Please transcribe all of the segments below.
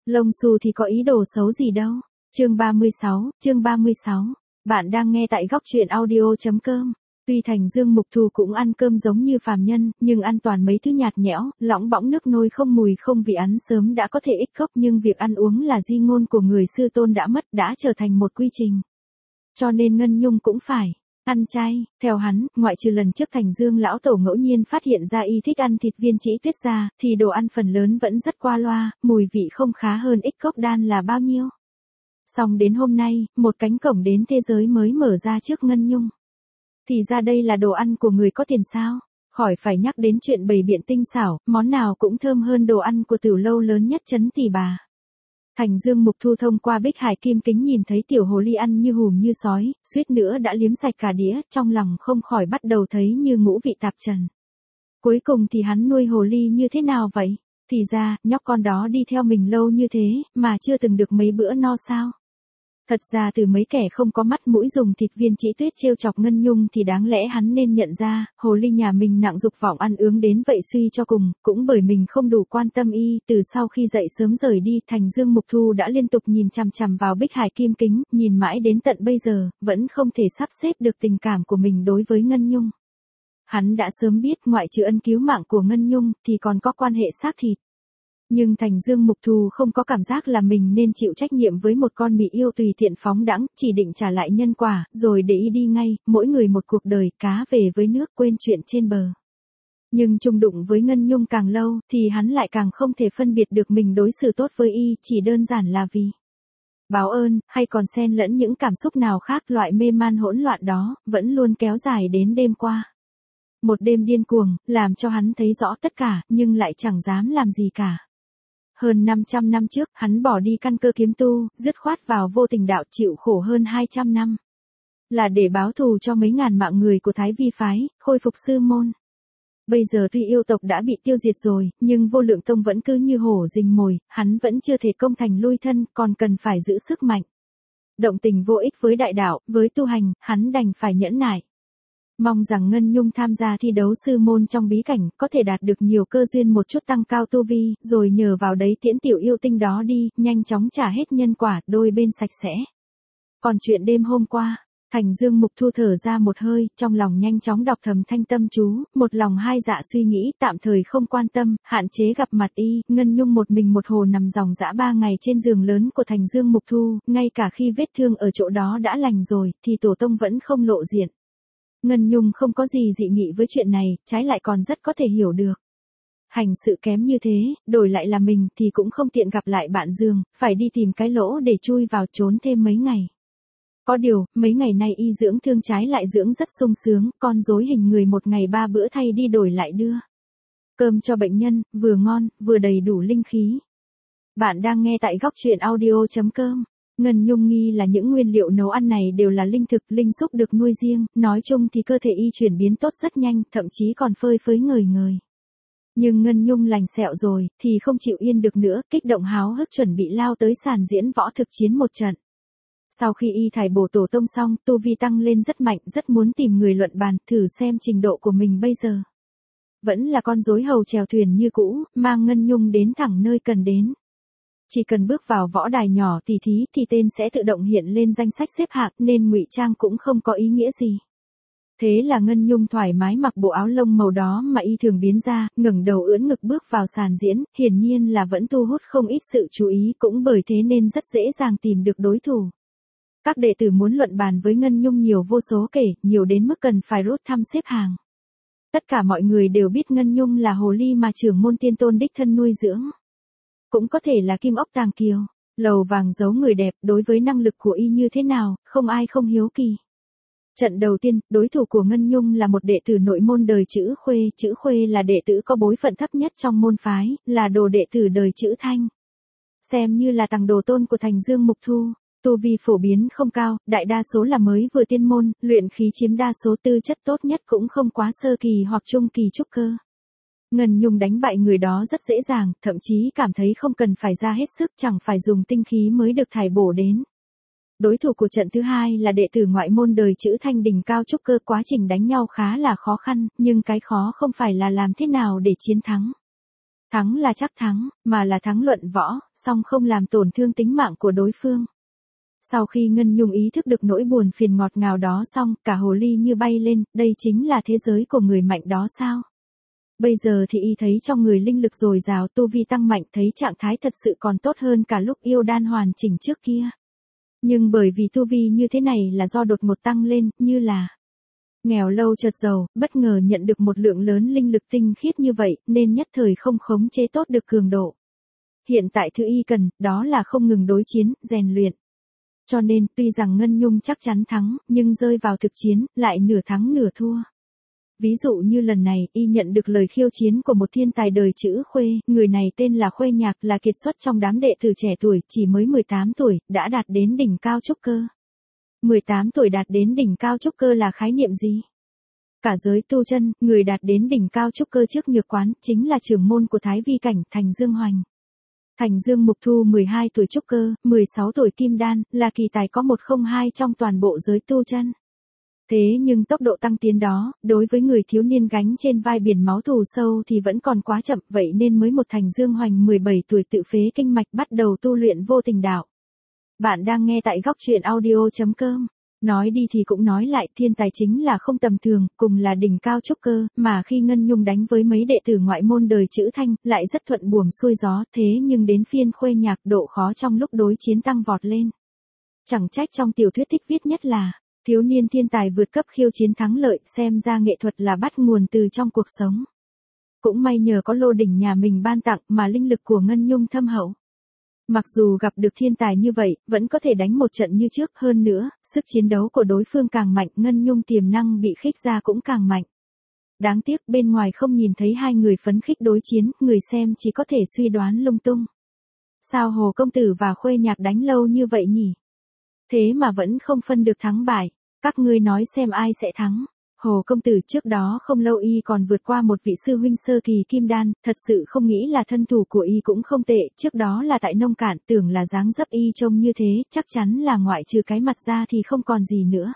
Lông xù thì có ý đồ xấu gì đâu. Chương 36. Bạn đang nghe tại góc truyện audio.com. Tuy Thành Dương Mục Thù cũng ăn cơm giống như phàm nhân, nhưng ăn toàn mấy thứ nhạt nhẽo, lỏng bõng nước nôi không mùi không vị, ăn sớm đã có thể ích cốc, nhưng việc ăn uống là di ngôn của người sư tôn đã mất, đã trở thành một quy trình. Cho nên Ngân Nhung cũng phải ăn chay. Theo hắn, ngoại trừ lần trước Thành Dương lão tổ ngẫu nhiên phát hiện ra y thích ăn thịt viên trĩ tuyết ra, thì đồ ăn phần lớn vẫn rất qua loa, mùi vị không khá hơn ích cốc đan là bao nhiêu. Xong đến hôm nay, một cánh cổng đến thế giới mới mở ra trước Ngân Nhung. Thì ra đây là đồ ăn của người có tiền sao? Khỏi phải nhắc đến chuyện bày biện tinh xảo, món nào cũng thơm hơn đồ ăn của tiểu lâu lớn nhất trấn Tỷ Bà. Thành Dương Mục Thu thông qua bích hải kim kính nhìn thấy tiểu hồ ly ăn như hùm như sói, suýt nữa đã liếm sạch cả đĩa, trong lòng không khỏi bắt đầu thấy như ngũ vị tạp trần. Cuối cùng thì hắn nuôi hồ ly như thế nào vậy? Thì ra, nhóc con đó đi theo mình lâu như thế, mà chưa từng được mấy bữa no sao? Thật ra từ mấy kẻ không có mắt mũi dùng thịt viên trĩ tuyết trêu chọc Ngân Nhung thì đáng lẽ hắn nên nhận ra, hồ ly nhà mình nặng dục vọng ăn uống đến vậy suy cho cùng, cũng bởi mình không đủ quan tâm y. Từ sau khi dậy sớm rời đi, Thành Dương Mục Thu đã liên tục nhìn chằm chằm vào bích hải kim kính, nhìn mãi đến tận bây giờ, vẫn không thể sắp xếp được tình cảm của mình đối với Ngân Nhung. Hắn đã sớm biết ngoại trừ ân cứu mạng của Ngân Nhung thì còn có quan hệ xác thịt. Nhưng Thành Dương Mục Thù không có cảm giác là mình nên chịu trách nhiệm với một con mị yêu tùy tiện phóng đãng, chỉ định trả lại nhân quả, rồi để y đi ngay, mỗi người một cuộc đời, cá về với nước, quên chuyện trên bờ. Nhưng chung đụng với Ngân Nhung càng lâu, thì hắn lại càng không thể phân biệt được mình đối xử tốt với y, chỉ đơn giản là vì báo ơn, hay còn xen lẫn những cảm xúc nào khác. Loại mê man hỗn loạn đó, vẫn luôn kéo dài đến đêm qua. Một đêm điên cuồng, làm cho hắn thấy rõ tất cả, nhưng lại chẳng dám làm gì cả. Hơn 500 năm trước, hắn bỏ đi căn cơ kiếm tu, dứt khoát vào vô tình đạo, chịu khổ hơn 200 năm. Là để báo thù cho mấy ngàn mạng người của Thái Vi phái, khôi phục sư môn. Bây giờ tuy yêu tộc đã bị tiêu diệt rồi, nhưng Vô Lượng Tông vẫn cứ như hổ rình mồi, hắn vẫn chưa thể công thành lui thân, còn cần phải giữ sức mạnh. Động tình vô ích với đại đạo, với tu hành, hắn đành phải nhẫn nại. Mong rằng Ngân Nhung tham gia thi đấu sư môn trong bí cảnh, có thể đạt được nhiều cơ duyên một chút tăng cao tu vi, rồi nhờ vào đấy tiễn tiểu yêu tinh đó đi, nhanh chóng trả hết nhân quả, đôi bên sạch sẽ. Còn chuyện đêm hôm qua, Thành Dương Mục Thu thở ra một hơi, trong lòng nhanh chóng đọc thầm thanh tâm chú, một lòng hai dạ suy nghĩ, tạm thời không quan tâm, hạn chế gặp mặt y. Ngân Nhung một mình một hồ nằm ròng rã 3 ngày trên giường lớn của Thành Dương Mục Thu, ngay cả khi vết thương ở chỗ đó đã lành rồi, thì tổ tông vẫn không lộ diện. Ngân Nhung không có gì dị nghị với chuyện này, trái lại còn rất có thể hiểu được. Hành sự kém như thế, đổi lại là mình thì cũng không tiện gặp lại bạn giường, phải đi tìm cái lỗ để chui vào trốn thêm mấy ngày. Có điều, mấy ngày nay y dưỡng thương trái lại dưỡng rất sung sướng, con rối hình người một ngày 3 bữa thay đi đổi lại đưa. Cơm cho bệnh nhân, vừa ngon, vừa đầy đủ linh khí. Bạn đang nghe tại góc truyện audio.com. Ngân Nhung nghi là những nguyên liệu nấu ăn này đều là linh thực, linh xúc được nuôi riêng, nói chung thì cơ thể y chuyển biến tốt rất nhanh, thậm chí còn phơi phới ngời ngời. Nhưng Ngân Nhung lành sẹo rồi, thì không chịu yên được nữa, kích động háo hức chuẩn bị lao tới sàn diễn võ thực chiến một trận. Sau khi y thải bổ tổ tông xong, tu vi tăng lên rất mạnh, rất muốn tìm người luận bàn, thử xem trình độ của mình bây giờ. Vẫn là con rối hầu chèo thuyền như cũ, mang Ngân Nhung đến thẳng nơi cần đến. Chỉ cần bước vào võ đài nhỏ tỉ thí thì tên sẽ tự động hiện lên danh sách xếp hạng, nên ngụy trang cũng không có ý nghĩa gì. Thế là Ngân Nhung thoải mái mặc bộ áo lông màu đó mà y thường biến ra, ngẩng đầu ưỡn ngực bước vào sàn diễn, hiển nhiên là vẫn thu hút không ít sự chú ý, cũng bởi thế nên rất dễ dàng tìm được đối thủ. Các đệ tử muốn luận bàn với Ngân Nhung nhiều vô số kể, nhiều đến mức cần phải rút thăm xếp hàng. Tất cả mọi người đều biết Ngân Nhung là hồ ly mà trưởng môn tiên tôn đích thân nuôi dưỡng. Cũng có thể là kim ốc tàng kiều, lầu vàng giấu người đẹp, đối với năng lực của y như thế nào, không ai không hiếu kỳ. Trận đầu tiên, đối thủ của Ngân Nhung là một đệ tử nội môn đời Chữ Khuê là đệ tử có bối phận thấp nhất trong môn phái, là đồ đệ tử đời Chữ Thanh. Xem như là tàng đồ tôn của Thành Dương Mục Thu, tu vi phổ biến không cao, đại đa số là mới vừa tiên môn, luyện khí chiếm đa số, tư chất tốt nhất cũng không quá sơ kỳ hoặc trung kỳ trúc cơ. Ngân Nhung đánh bại người đó rất dễ dàng, thậm chí cảm thấy không cần phải ra hết sức, chẳng phải dùng tinh khí mới được thải bổ đến. Đối thủ của trận thứ hai là đệ tử ngoại môn đời Chữ Thanh đỉnh cao trúc cơ, quá trình đánh nhau khá là khó khăn, nhưng cái khó không phải là làm thế nào để chiến thắng. Thắng là chắc thắng, mà là thắng luận võ, song không làm tổn thương tính mạng của đối phương. Sau khi Ngân Nhung ý thức được nỗi buồn phiền ngọt ngào đó xong, cả hồ ly như bay lên, đây chính là thế giới của người mạnh đó sao? Bây giờ thì y thấy trong người linh lực dồi dào, tu vi tăng mạnh, thấy trạng thái thật sự còn tốt hơn cả lúc yêu đan hoàn chỉnh trước kia. Nhưng bởi vì tu vi như thế này là do đột ngột tăng lên, như là nghèo lâu chợt giàu, bất ngờ nhận được một lượng lớn linh lực tinh khiết như vậy, nên nhất thời không khống chế tốt được cường độ. Hiện tại thứ y cần, đó là không ngừng đối chiến, rèn luyện. Cho nên, tuy rằng Ngân Nhung chắc chắn thắng, nhưng rơi vào thực chiến, lại nửa thắng nửa thua. Ví dụ như lần này, y nhận được lời khiêu chiến của một thiên tài đời chữ Khuê, người này tên là Khuê Nhạc, là kiệt xuất trong đám đệ tử trẻ tuổi, chỉ mới 18 tuổi, đã đạt đến đỉnh cao trúc cơ. 18 tuổi đạt đến đỉnh cao trúc cơ là khái niệm gì? Cả giới tu chân, người đạt đến đỉnh cao trúc cơ trước Nhược Quán, chính là trưởng môn của Thái Vi Cảnh, Thành Dương Hoành. Thành Dương Mục Thu 12 tuổi trúc cơ, 16 tuổi kim đan, là kỳ tài có 102 trong toàn bộ giới tu chân. Thế nhưng tốc độ tăng tiến đó, đối với người thiếu niên gánh trên vai biển máu thù sâu thì vẫn còn quá chậm, vậy nên mới một Thành Dương Hoành 17 tuổi tự phế kinh mạch bắt đầu tu luyện vô tình đạo. Bạn đang nghe tại góc truyện audio.com. Nói đi thì cũng nói lại, thiên tài chính là không tầm thường, cùng là đỉnh cao trúc cơ, mà khi Ngân Nhung đánh với mấy đệ tử ngoại môn đời chữ Thanh, lại rất thuận buồm xuôi gió, thế nhưng đến phiên Khuê Nhạc, độ khó trong lúc đối chiến tăng vọt lên. Chẳng trách trong tiểu thuyết thích viết nhất là thiếu niên thiên tài vượt cấp khiêu chiến thắng lợi, xem ra nghệ thuật là bắt nguồn từ trong cuộc sống. Cũng may nhờ có lô đỉnh nhà mình ban tặng mà linh lực của Ngân Nhung thâm hậu. Mặc dù gặp được thiên tài như vậy, vẫn có thể đánh một trận như trước, hơn nữa, sức chiến đấu của đối phương càng mạnh, Ngân Nhung tiềm năng bị khích ra cũng càng mạnh. Đáng tiếc bên ngoài không nhìn thấy hai người phấn khích đối chiến, người xem chỉ có thể suy đoán lung tung. Sao Hồ Công Tử và Khuê Nhạc đánh lâu như vậy nhỉ? Thế mà vẫn không phân được thắng bại, các ngươi nói xem ai sẽ thắng. Hồ Công Tử trước đó không lâu y còn vượt qua một vị sư huynh sơ kỳ kim đan, thật sự không nghĩ là thân thủ của y cũng không tệ, trước đó là tại Nông Cạn, tưởng là dáng dấp y trông như thế, chắc chắn là ngoại trừ cái mặt ra thì không còn gì nữa.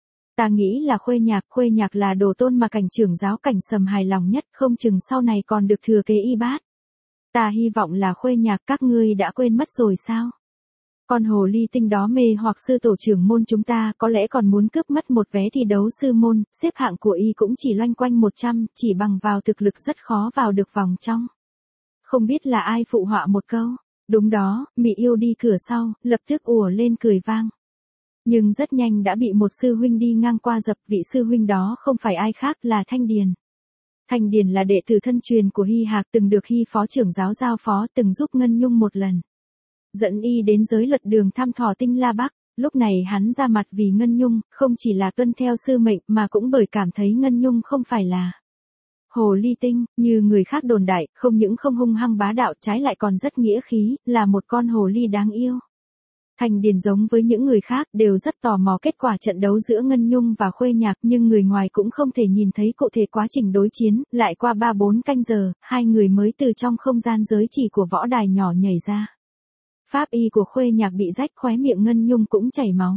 Ta nghĩ là Khuê Nhạc là đồ tôn mà cảnh trưởng giáo Cảnh Sầm hài lòng nhất, không chừng sau này còn được thừa kế y bát. Ta hy vọng là Khuê Nhạc, các ngươi đã quên mất rồi sao? Con hồ ly tinh đó mê hoặc sư tổ trưởng môn chúng ta, có lẽ còn muốn cướp mất một vé thi đấu sư môn, xếp hạng của y cũng chỉ loanh quanh 100, chỉ bằng vào thực lực rất khó vào được vòng trong. Không biết là ai phụ họa một câu. Đúng đó, mị yêu đi cửa sau, lập tức ùa lên cười vang. Nhưng rất nhanh đã bị một sư huynh đi ngang qua dập, vị sư huynh đó không phải ai khác là Thanh Điền. Thanh Điền là đệ tử thân truyền của Hy Hạc, từng được Hy phó trưởng giáo giao phó, từng giúp Ngân Nhung một lần. Dẫn y đến giới luật đường thăm thỏ Tinh La Bắc, lúc này hắn ra mặt vì Ngân Nhung, không chỉ là tuân theo sư mệnh mà cũng bởi cảm thấy Ngân Nhung không phải là hồ ly tinh, như người khác đồn đại, không những không hung hăng bá đạo, trái lại còn rất nghĩa khí, là một con hồ ly đáng yêu. Thành Điền giống với những người khác đều rất tò mò kết quả trận đấu giữa Ngân Nhung và Khuê Nhạc, nhưng người ngoài cũng không thể nhìn thấy cụ thể quá trình đối chiến, lại qua 3-4 canh giờ, hai người mới từ trong không gian giới chỉ của võ đài nhỏ nhảy ra. Pháp y của Khuê Nhạc bị rách, khóe miệng Ngân Nhung cũng chảy máu.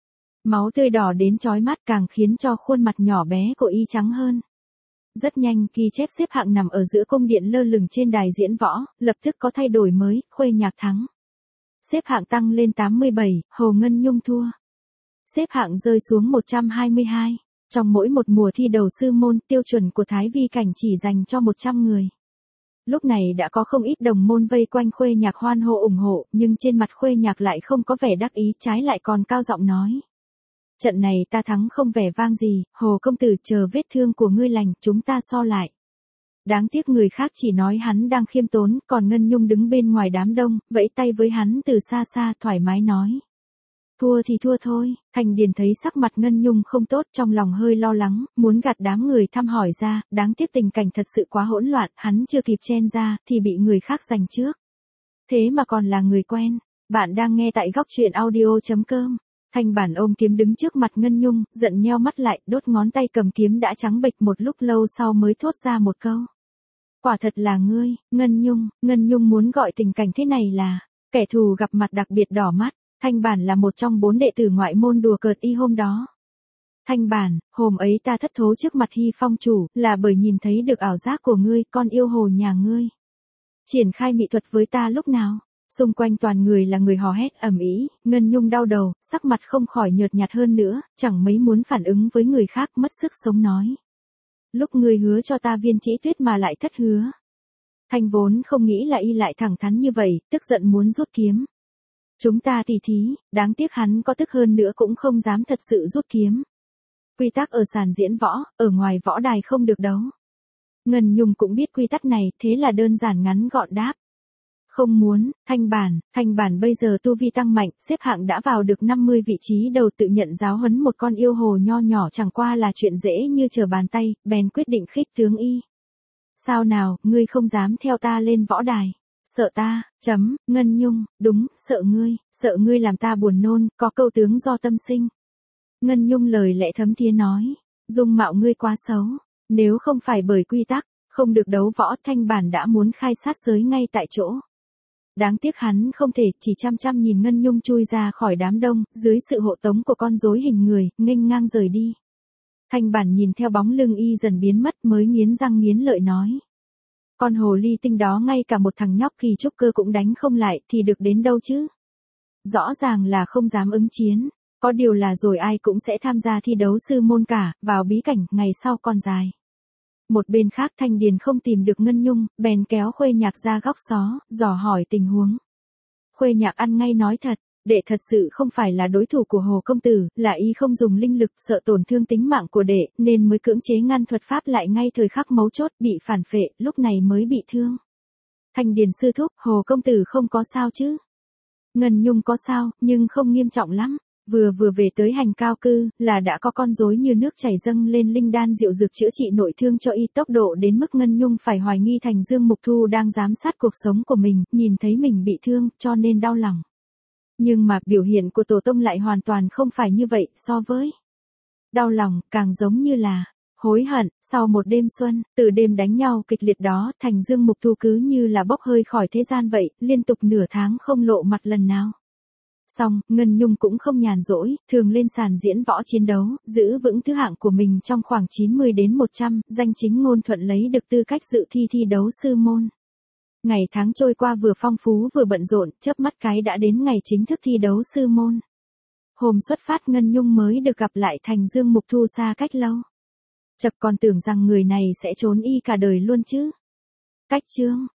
Máu tươi đỏ đến chói mắt, càng khiến cho khuôn mặt nhỏ bé của y trắng hơn. Rất nhanh, ghi chép xếp hạng nằm ở giữa cung điện lơ lửng trên đài diễn võ, lập tức có thay đổi mới, Khuê Nhạc thắng. Xếp hạng tăng lên 87, Hồ Ngân Nhung thua. Xếp hạng rơi xuống 122. Trong mỗi một mùa thi đầu sư môn, tiêu chuẩn của Thái Vi Cảnh chỉ dành cho 100 người. Lúc này đã có không ít đồng môn vây quanh Khuê Nhạc hoan hô ủng hộ, nhưng trên mặt Khuê Nhạc lại không có vẻ đắc ý, trái lại còn cao giọng nói. Trận này ta thắng không vẻ vang gì, Hồ Công Tử, chờ vết thương của ngươi lành, chúng ta so lại. Đáng tiếc người khác chỉ nói hắn đang khiêm tốn, còn Ngân Nhung đứng bên ngoài đám đông, vẫy tay với hắn từ xa xa, thoải mái nói. Thua thì thua thôi. Thành Điền thấy sắc mặt Ngân Nhung không tốt, trong lòng hơi lo lắng, muốn gạt đám người thăm hỏi ra, đáng tiếc tình cảnh thật sự quá hỗn loạn, hắn chưa kịp chen ra, thì bị người khác giành trước. Thế mà còn là người quen. Bạn đang nghe tại góc truyện audio.com. Thanh Bản ôm kiếm đứng trước mặt Ngân Nhung, giận nheo mắt lại, đốt ngón tay cầm kiếm đã trắng bệch, một lúc lâu sau mới thốt ra một câu. Quả thật là ngươi, Ngân Nhung muốn gọi tình cảnh thế này là kẻ thù gặp mặt đặc biệt đỏ mắt. Thanh Bản là một trong 4 đệ tử ngoại môn đùa cợt y hôm đó. Thanh Bản, hôm ấy ta thất thố trước mặt Hy Phong chủ, là bởi nhìn thấy được ảo giác của ngươi, con yêu hồ nhà ngươi. triển khai mỹ thuật với ta lúc nào? Xung quanh toàn người là người hò hét ầm ĩ, Ngân Nhung đau đầu, sắc mặt không khỏi nhợt nhạt hơn nữa, chẳng mấy muốn phản ứng với người khác, mất sức sống nói. Lúc ngươi hứa cho ta viên chỉ tuyết mà lại thất hứa. Thanh vốn không nghĩ là y lại thẳng thắn như vậy, tức giận muốn rút kiếm. Chúng ta tỉ thí, đáng tiếc hắn có tức hơn nữa cũng không dám thật sự rút kiếm. Quy tắc ở sàn diễn võ, ở ngoài võ đài không được đấu. Ngân Nhung cũng biết quy tắc này, thế là đơn giản ngắn gọn đáp. Không muốn, Thanh Bản bây giờ tu vi tăng mạnh, xếp hạng đã vào được 50 vị trí đầu, tự nhận giáo huấn một con yêu hồ nho nhỏ chẳng qua là chuyện dễ như trở bàn tay, bèn quyết định khích tướng y. Sao nào, ngươi không dám theo ta lên võ đài? Sợ ta, Ngân Nhung, đúng, sợ ngươi làm ta buồn nôn, có câu tướng do tâm sinh. Ngân Nhung lời lẽ thấm thía nói, dung mạo ngươi quá xấu, nếu không phải bởi quy tắc, không được đấu võ, Thanh Bản đã muốn khai sát giới ngay tại chỗ. Đáng tiếc hắn không thể, chỉ chăm nhìn Ngân Nhung chui ra khỏi đám đông, dưới sự hộ tống của con rối hình người, nghênh ngang rời đi. Thanh Bản nhìn theo bóng lưng y dần biến mất mới nghiến răng nghiến lợi nói. Con hồ ly tinh đó ngay cả một thằng nhóc kỳ trúc cơ cũng đánh không lại thì được đến đâu chứ? Rõ ràng là không dám ứng chiến, có điều là rồi ai cũng sẽ tham gia thi đấu sư môn cả, vào bí cảnh, ngày sau còn dài. Một bên khác Thanh Điền không tìm được Ngân Nhung, bèn kéo Khuê Nhạc ra góc xó, dò hỏi tình huống. Khuê Nhạc ăn ngay nói thật, đệ thật sự không phải là đối thủ của Hồ công tử, là y không dùng linh lực sợ tổn thương tính mạng của đệ, nên mới cưỡng chế ngăn thuật pháp lại ngay thời khắc mấu chốt, bị phản phệ, lúc này mới bị thương. Thanh Điền sư thúc, Hồ công tử không có sao chứ? Ngân Nhung có sao, nhưng không nghiêm trọng lắm. Vừa về tới hành cao cư, là đã có con rối như nước chảy dâng lên linh đan diệu dược chữa trị nội thương cho y, tốc độ đến mức Ngân Nhung phải hoài nghi Thành Dương Mục Thu đang giám sát cuộc sống của mình, nhìn thấy mình bị thương, cho nên đau lòng. Nhưng mà biểu hiện của tổ tông lại hoàn toàn không phải như vậy, so với đau lòng, càng giống như là hối hận. Sau một đêm xuân, từ đêm đánh nhau kịch liệt đó, Thành Dương Mục Thu cứ như là bốc hơi khỏi thế gian vậy, liên tục nửa tháng không lộ mặt lần nào. Xong, Ngân Nhung cũng không nhàn rỗi, thường lên sàn diễn võ chiến đấu, giữ vững thứ hạng của mình trong khoảng 90 đến 100, danh chính ngôn thuận lấy được tư cách dự thi đấu sư môn. Ngày tháng trôi qua vừa phong phú vừa bận rộn, chớp mắt cái đã đến ngày chính thức thi đấu sư môn. Hôm xuất phát Ngân Nhung mới được gặp lại Thành Dương Mục Thu xa cách lâu. Chợt còn tưởng rằng người này sẽ trốn y cả đời luôn chứ. Cách chương